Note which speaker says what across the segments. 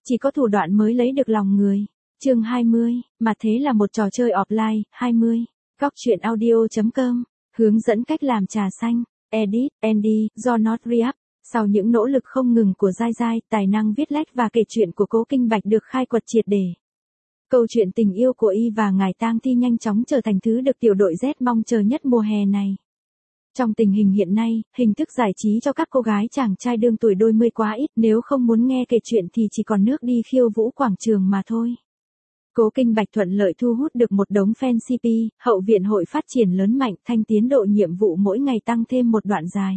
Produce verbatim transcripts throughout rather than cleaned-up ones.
Speaker 1: Chỉ có thủ đoạn mới lấy được lòng người. Chương hai mươi, mà thế là một trò chơi offline. hai mươi. Góc truyện audio chấm com. Hướng dẫn cách làm trà xanh. Edit, Andy, do Not Re-up. Sau những nỗ lực không ngừng của Giai Giai, tài năng viết lách và kể chuyện của Cố Kinh Bạch được khai quật triệt để. Câu chuyện tình yêu của y và ngài Tang Thi nhanh chóng trở thành thứ được tiểu đội Z mong chờ nhất mùa hè này. Trong tình hình hiện nay, hình thức giải trí cho các cô gái chàng trai đương tuổi đôi mươi quá ít, nếu không muốn nghe kể chuyện thì chỉ còn nước đi khiêu vũ quảng trường mà thôi. Cố Kinh Bạch thuận lợi thu hút được một đống fan xê pê, hậu viện hội phát triển lớn mạnh, thanh tiến độ nhiệm vụ mỗi ngày tăng thêm một đoạn dài.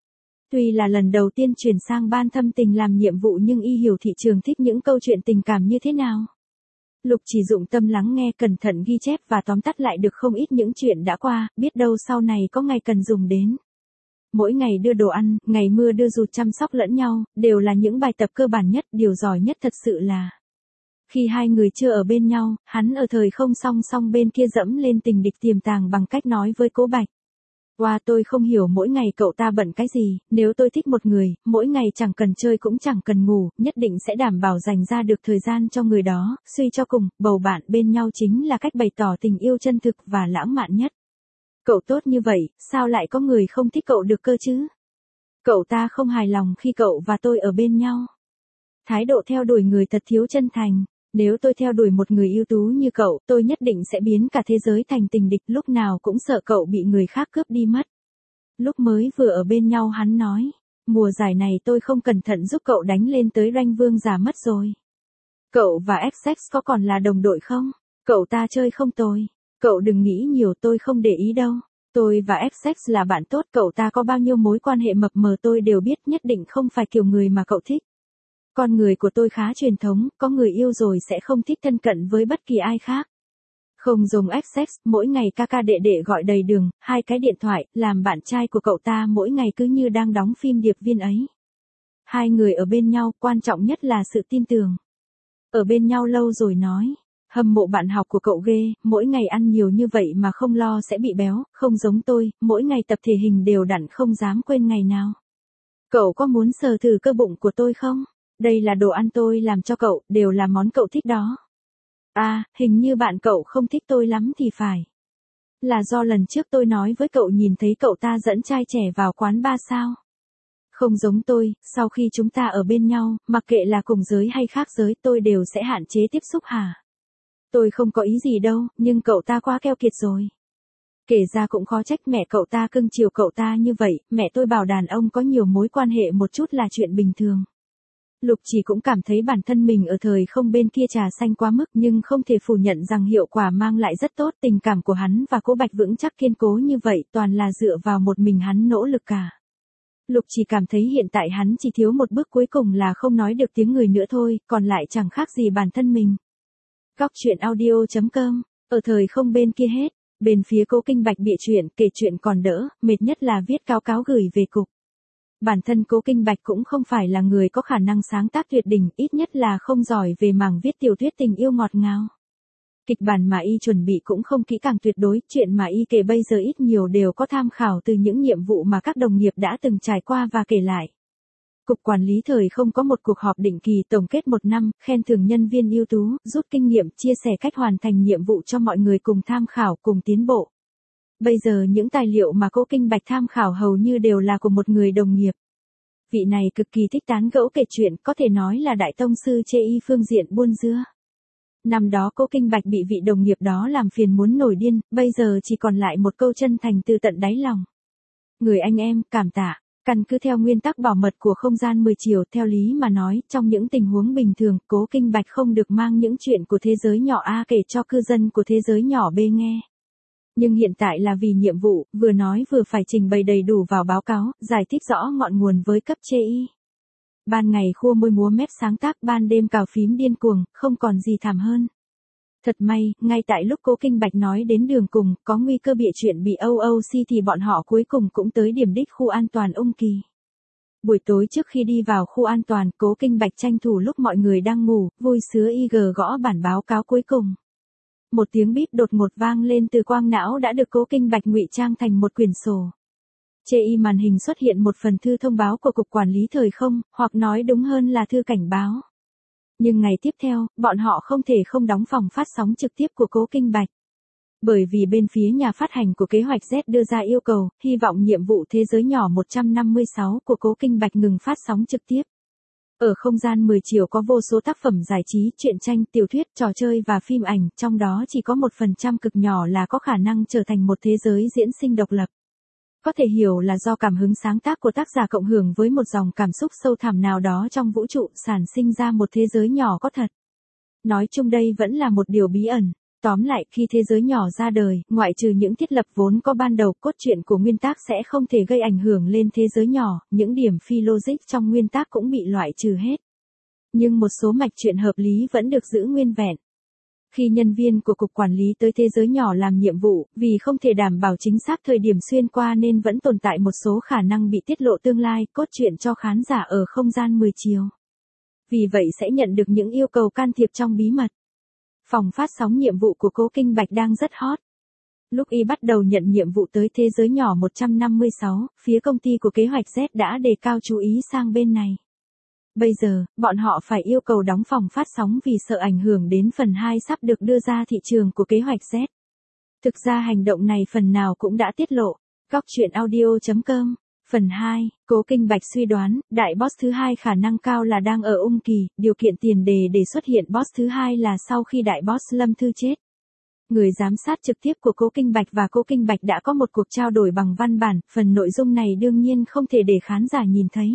Speaker 1: Tuy là lần đầu tiên chuyển sang ban thâm tình làm nhiệm vụ nhưng y hiểu thị trường thích những câu chuyện tình cảm như thế nào. Lục chỉ dụng tâm lắng nghe, cẩn thận ghi chép và tóm tắt lại được không ít những chuyện đã qua, biết đâu sau này có ngày cần dùng đến. Mỗi ngày đưa đồ ăn, ngày mưa đưa dù chăm sóc lẫn nhau, đều là những bài tập cơ bản nhất, điều giỏi nhất thật sự là khi hai người chưa ở bên nhau, hắn ở thời không song song bên kia dẫm lên tình địch tiềm tàng bằng cách nói với Cố Bạch. Wow, tôi không hiểu mỗi ngày cậu ta bận cái gì, nếu tôi thích một người, mỗi ngày chẳng cần chơi cũng chẳng cần ngủ, nhất định sẽ đảm bảo dành ra được thời gian cho người đó, suy cho cùng, bầu bạn bên nhau chính là cách bày tỏ tình yêu chân thực và lãng mạn nhất. Cậu tốt như vậy, sao lại có người không thích cậu được cơ chứ? Cậu ta không hài lòng khi cậu và tôi ở bên nhau. Thái độ theo đuổi người thật thiếu chân thành. Nếu tôi theo đuổi một người ưu tú như cậu, tôi nhất định sẽ biến cả thế giới thành tình địch, lúc nào cũng sợ cậu bị người khác cướp đi mất. Lúc mới vừa ở bên nhau hắn nói, mùa giải này tôi không cẩn thận giúp cậu đánh lên tới rank vương giả mất rồi. Cậu và Essex có còn là đồng đội không? Cậu ta chơi không tồi. Cậu đừng nghĩ nhiều, tôi không để ý đâu. Tôi và Essex là bạn tốt, cậu ta có bao nhiêu mối quan hệ mập mờ tôi đều biết, nhất định không phải kiểu người mà cậu thích. Con người của tôi khá truyền thống, có người yêu rồi sẽ không thích thân cận với bất kỳ ai khác. Không dùng Essex, mỗi ngày ca ca đệ đệ gọi đầy đường, hai cái điện thoại, làm bạn trai của cậu ta mỗi ngày cứ như đang đóng phim điệp viên ấy. Hai người ở bên nhau, quan trọng nhất là sự tin tưởng. Ở bên nhau lâu rồi nói, hâm mộ bạn học của cậu ghê, mỗi ngày ăn nhiều như vậy mà không lo sẽ bị béo, không giống tôi, mỗi ngày tập thể hình đều đặn không dám quên ngày nào. Cậu có muốn sờ thử cơ bụng của tôi không? Đây là đồ ăn tôi làm cho cậu, đều là món cậu thích đó. À, hình như bạn cậu không thích tôi lắm thì phải. Là do lần trước tôi nói với cậu nhìn thấy cậu ta dẫn trai trẻ vào quán bar sao? Không giống tôi, sau khi chúng ta ở bên nhau, mặc kệ là cùng giới hay khác giới tôi đều sẽ hạn chế tiếp xúc hả? Tôi không có ý gì đâu, nhưng cậu ta quá keo kiệt rồi. Kể ra cũng khó trách mẹ cậu ta cưng chiều cậu ta như vậy, mẹ tôi bảo đàn ông có nhiều mối quan hệ một chút là chuyện bình thường. Lục chỉ cũng cảm thấy bản thân mình ở thời không bên kia trà xanh quá mức, nhưng không thể phủ nhận rằng hiệu quả mang lại rất tốt. Tình cảm của hắn và Cố Bạch vững chắc kiên cố như vậy toàn là dựa vào một mình hắn nỗ lực cả. Lục chỉ cảm thấy hiện tại hắn chỉ thiếu một bước cuối cùng là không nói được tiếng người nữa thôi, còn lại chẳng khác gì bản thân mình. Góc truyện audio chấm com. Ở thời không bên kia hết, bên phía Cố Kinh Bạch bịa chuyện, kể chuyện còn đỡ, mệt nhất là viết cáo cáo gửi về cục. Bản thân Cố Kinh Bạch cũng không phải là người có khả năng sáng tác tuyệt đỉnh, ít nhất là không giỏi về mảng viết tiểu thuyết tình yêu ngọt ngào. Kịch bản mà y chuẩn bị cũng không kỹ càng tuyệt đối, chuyện mà y kể bây giờ ít nhiều đều có tham khảo từ những nhiệm vụ mà các đồng nghiệp đã từng trải qua và kể lại. Cục Quản lý Thời Không có một cuộc họp định kỳ tổng kết một năm, khen thưởng nhân viên ưu tú, rút kinh nghiệm, chia sẻ cách hoàn thành nhiệm vụ cho mọi người cùng tham khảo, cùng tiến bộ. Bây giờ những tài liệu mà Cố Kinh Bạch tham khảo hầu như đều là của một người đồng nghiệp. Vị này cực kỳ thích tán gẫu kể chuyện, có thể nói là đại tông sư chê y phương diện buôn dưa. Năm đó Cố Kinh Bạch bị vị đồng nghiệp đó làm phiền muốn nổi điên, bây giờ chỉ còn lại một câu chân thành từ tận đáy lòng. Người anh em, cảm tạ. Căn cứ theo nguyên tắc bảo mật của không gian mười chiều, theo lý mà nói, trong những tình huống bình thường, Cố Kinh Bạch không được mang những chuyện của thế giới nhỏ A kể cho cư dân của thế giới nhỏ B nghe. Nhưng hiện tại là vì nhiệm vụ, vừa nói vừa phải trình bày đầy đủ vào báo cáo, giải thích rõ ngọn nguồn với cấp chê y. Ban ngày khua môi múa mép sáng tác, ban đêm cào phím điên cuồng, không còn gì thảm hơn. Thật may, ngay tại lúc Cố Kinh Bạch nói đến đường cùng, có nguy cơ bịa chuyện bị o o xê thì bọn họ cuối cùng cũng tới điểm đích khu an toàn Ung Kỳ. Buổi tối trước khi đi vào khu an toàn, Cố Kinh Bạch tranh thủ lúc mọi người đang ngủ, vui sứa i giê gõ bản báo cáo cuối cùng. Một tiếng bíp đột ngột vang lên từ quang não đã được Cố Kinh Bạch ngụy trang thành một quyển sổ. Chê y màn hình xuất hiện một phần thư thông báo của Cục Quản lý Thời Không, hoặc nói đúng hơn là thư cảnh báo. Nhưng ngày tiếp theo, bọn họ không thể không đóng phòng phát sóng trực tiếp của Cố Kinh Bạch. Bởi vì bên phía nhà phát hành của kế hoạch Z đưa ra yêu cầu, hy vọng nhiệm vụ Thế giới nhỏ một trăm năm mươi sáu của Cố Kinh Bạch ngừng phát sóng trực tiếp. Ở không gian mười chiều có vô số tác phẩm giải trí, truyện tranh, tiểu thuyết, trò chơi và phim ảnh, trong đó chỉ có một phần trăm cực nhỏ là có khả năng trở thành một thế giới diễn sinh độc lập. Có thể hiểu là do cảm hứng sáng tác của tác giả cộng hưởng với một dòng cảm xúc sâu thẳm nào đó trong vũ trụ, sản sinh ra một thế giới nhỏ có thật. Nói chung đây vẫn là một điều bí ẩn. Tóm lại, khi thế giới nhỏ ra đời, ngoại trừ những thiết lập vốn có ban đầu, cốt truyện của nguyên tác sẽ không thể gây ảnh hưởng lên thế giới nhỏ, những điểm phi logic trong nguyên tác cũng bị loại trừ hết. Nhưng một số mạch truyện hợp lý vẫn được giữ nguyên vẹn. Khi nhân viên của cục quản lý tới thế giới nhỏ làm nhiệm vụ, vì không thể đảm bảo chính xác thời điểm xuyên qua nên vẫn tồn tại một số khả năng bị tiết lộ tương lai, cốt truyện cho khán giả ở không gian mười chiều. Vì vậy sẽ nhận được những yêu cầu can thiệp trong bí mật. Phòng phát sóng nhiệm vụ của Cố Kinh Bạch đang rất hot. Lúc y bắt đầu nhận nhiệm vụ tới thế giới nhỏ một trăm năm mươi sáu, phía công ty của kế hoạch Z đã đề cao chú ý sang bên này. Bây giờ, bọn họ phải yêu cầu đóng phòng phát sóng vì sợ ảnh hưởng đến phần hai sắp được đưa ra thị trường của kế hoạch Z. Thực ra hành động này phần nào cũng đã tiết lộ. Góc truyện audio chấm com. Phần hai, Cố Kinh Bạch suy đoán, đại boss thứ hai khả năng cao là đang ở Ung Kỳ, điều kiện tiền đề để xuất hiện boss thứ hai là sau khi đại boss Lâm Thư chết. Người giám sát trực tiếp của Cố Kinh Bạch và Cố Kinh Bạch đã có một cuộc trao đổi bằng văn bản, phần nội dung này đương nhiên không thể để khán giả nhìn thấy.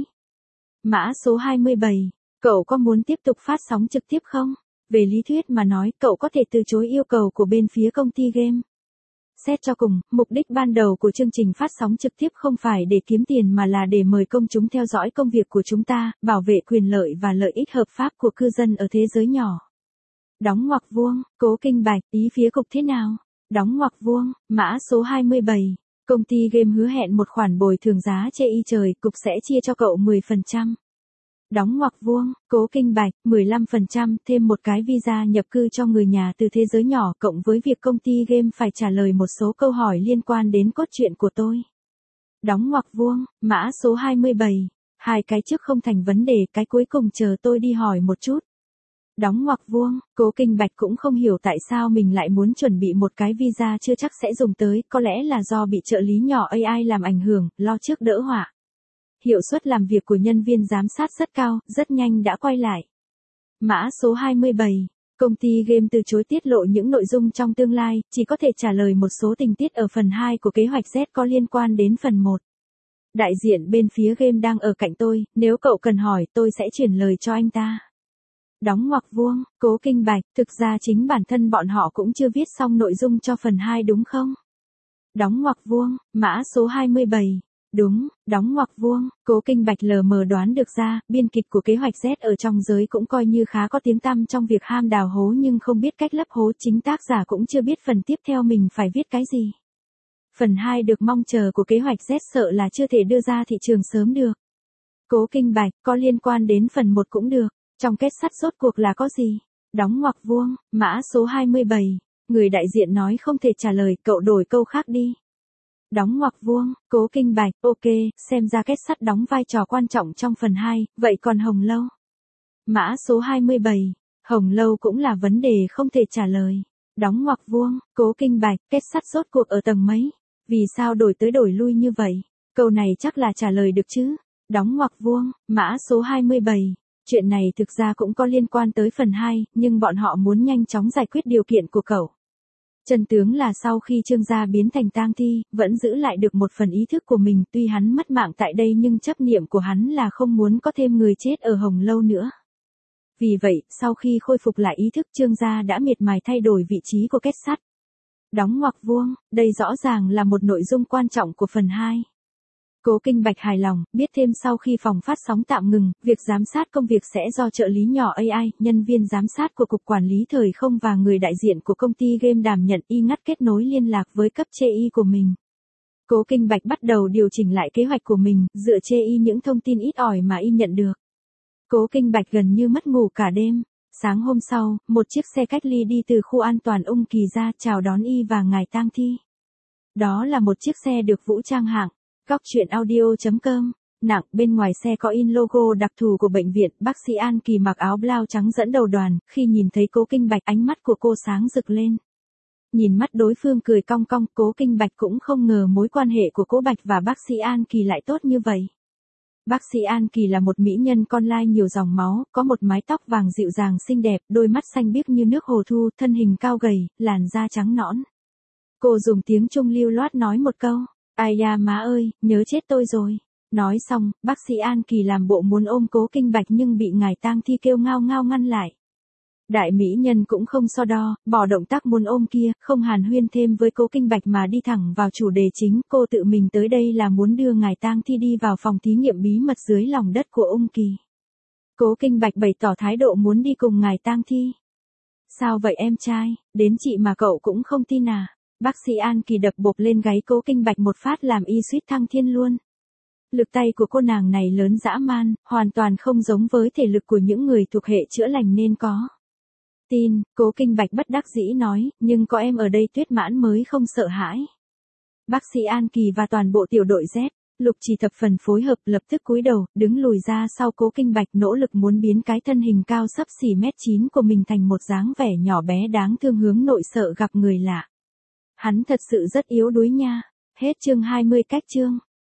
Speaker 1: Mã số hai mươi bảy, cậu có muốn tiếp tục phát sóng trực tiếp không? Về lý thuyết mà nói, cậu có thể từ chối yêu cầu của bên phía công ty game. Xét cho cùng, mục đích ban đầu của chương trình phát sóng trực tiếp không phải để kiếm tiền mà là để mời công chúng theo dõi công việc của chúng ta, bảo vệ quyền lợi và lợi ích hợp pháp của cư dân ở thế giới nhỏ. Đóng ngoặc vuông, Cố Kinh Bạch, ý phía cục thế nào? Đóng ngoặc vuông, mã số hai mươi bảy. Công ty game hứa hẹn một khoản bồi thường giá chê y trời, cục sẽ chia cho cậu mười phần trăm. Đóng ngoặc vuông, Cố Kinh Bạch, mười lăm phần trăm, thêm một cái visa nhập cư cho người nhà từ thế giới nhỏ cộng với việc công ty game phải trả lời một số câu hỏi liên quan đến cốt truyện của tôi. Đóng ngoặc vuông, mã số hai mươi bảy. Hai cái trước không thành vấn đề, cái cuối cùng chờ tôi đi hỏi một chút. Đóng ngoặc vuông, Cố Kinh Bạch cũng không hiểu tại sao mình lại muốn chuẩn bị một cái visa chưa chắc sẽ dùng tới, có lẽ là do bị trợ lý nhỏ a i làm ảnh hưởng, lo trước đỡ họa. Hiệu suất làm việc của nhân viên giám sát rất cao, rất nhanh đã quay lại. Mã số hai mươi bảy. Công ty game từ chối tiết lộ những nội dung trong tương lai, chỉ có thể trả lời một số tình tiết ở phần hai của kế hoạch Z có liên quan đến phần một. Đại diện bên phía game đang ở cạnh tôi, nếu cậu cần hỏi tôi sẽ chuyển lời cho anh ta. Đóng ngoặc vuông, Cố Kinh Bạch, thực ra chính bản thân bọn họ cũng chưa viết xong nội dung cho phần hai đúng không? Đóng ngoặc vuông, mã số hai mươi bảy. Đúng, đóng ngoặc vuông, Cố Kinh Bạch lờ mờ đoán được ra, biên kịch của kế hoạch Z ở trong giới cũng coi như khá có tiếng tăm trong việc ham đào hố nhưng không biết cách lấp hố, chính tác giả cũng chưa biết phần tiếp theo mình phải viết cái gì. Phần hai được mong chờ của kế hoạch Z sợ là chưa thể đưa ra thị trường sớm được. Cố Kinh Bạch, có liên quan đến phần một cũng được, trong kết sắt rốt cuộc là có gì? Đóng ngoặc vuông, mã số hai mươi bảy, người đại diện nói không thể trả lời, cậu đổi câu khác đi. Đóng ngoặc vuông, Cố Kinh Bạch, ok, xem ra kết sắt đóng vai trò quan trọng trong phần hai, vậy còn Hồng Lâu? Mã số hai mươi bảy, Hồng Lâu cũng là vấn đề không thể trả lời. Đóng ngoặc vuông, Cố Kinh Bạch, kết sắt rốt cuộc ở tầng mấy? Vì sao đổi tới đổi lui như vậy? Câu này chắc là trả lời được chứ? Đóng ngoặc vuông, mã số hai mươi bảy. Chuyện này thực ra cũng có liên quan tới phần hai, nhưng bọn họ muốn nhanh chóng giải quyết điều kiện của cậu. Chân tướng là sau khi Trương gia biến thành tang thi, vẫn giữ lại được một phần ý thức của mình, tuy hắn mất mạng tại đây nhưng chấp niệm của hắn là không muốn có thêm người chết ở Hồng Lâu nữa. Vì vậy, sau khi khôi phục lại ý thức, Trương gia đã miệt mài thay đổi vị trí của kết sắt. Đóng ngoặc vuông, đây rõ ràng là một nội dung quan trọng của phần hai. Cố Kinh Bạch hài lòng, biết thêm sau khi phòng phát sóng tạm ngừng, việc giám sát công việc sẽ do trợ lý nhỏ a i, nhân viên giám sát của Cục Quản lý Thời không và người đại diện của công ty game đảm nhận, y ngắt kết nối liên lạc với cấp chê y của mình. Cố Kinh Bạch bắt đầu điều chỉnh lại kế hoạch của mình, dựa chê y những thông tin ít ỏi mà y nhận được. Cố Kinh Bạch gần như mất ngủ cả đêm. Sáng hôm sau, một chiếc xe cách ly đi từ khu an toàn Ung Kỳ ra chào đón y và ngài tang thi. Đó là một chiếc xe được vũ trang hạng. Góc truyện audio chấm com nặng, bên ngoài xe có in logo đặc thù của bệnh viện, bác sĩ An Kỳ mặc áo blau trắng dẫn đầu đoàn, khi nhìn thấy Cố Kinh Bạch ánh mắt của cô sáng rực lên. Nhìn mắt đối phương cười cong cong, Cố Kinh Bạch cũng không ngờ mối quan hệ của Cố Bạch và bác sĩ An Kỳ lại tốt như vậy. Bác sĩ An Kỳ là một mỹ nhân con lai nhiều dòng máu, có một mái tóc vàng dịu dàng xinh đẹp, đôi mắt xanh biếc như nước hồ thu, thân hình cao gầy, làn da trắng nõn. Cô dùng tiếng Trung lưu loát nói một câu, ai da má ơi, nhớ chết tôi rồi. Nói xong, bác sĩ An Kỳ làm bộ muốn ôm Cố Kinh Bạch nhưng bị ngài Tang Thi kêu ngao ngao ngăn lại. Đại mỹ nhân cũng không so đo, bỏ động tác muốn ôm kia, không hàn huyên thêm với Cố Kinh Bạch mà đi thẳng vào chủ đề chính, cô tự mình tới đây là muốn đưa ngài Tang Thi đi vào phòng thí nghiệm bí mật dưới lòng đất của Ung Kỳ. Cố Kinh Bạch bày tỏ thái độ muốn đi cùng ngài Tang Thi. Sao vậy em trai, đến chị mà cậu cũng không tin à? Bác sĩ An Kỳ đập bộp lên gáy Cố Kinh Bạch một phát làm y suýt thăng thiên luôn. Lực tay của cô nàng này lớn dã man, hoàn toàn không giống với thể lực của những người thuộc hệ chữa lành nên có. Tin, Cố Kinh Bạch bất đắc dĩ nói, nhưng có em ở đây Tuyết Mãn mới không sợ hãi. Bác sĩ An Kỳ và toàn bộ tiểu đội Z, Lục Chỉ thập phần phối hợp, lập tức cúi đầu, đứng lùi ra sau Cố Kinh Bạch, nỗ lực muốn biến cái thân hình cao sấp xỉ mét chín của mình thành một dáng vẻ nhỏ bé đáng thương hướng nội sợ gặp người lạ. Hắn thật sự rất yếu đuối nha. Hết chương hai mươi cách chương.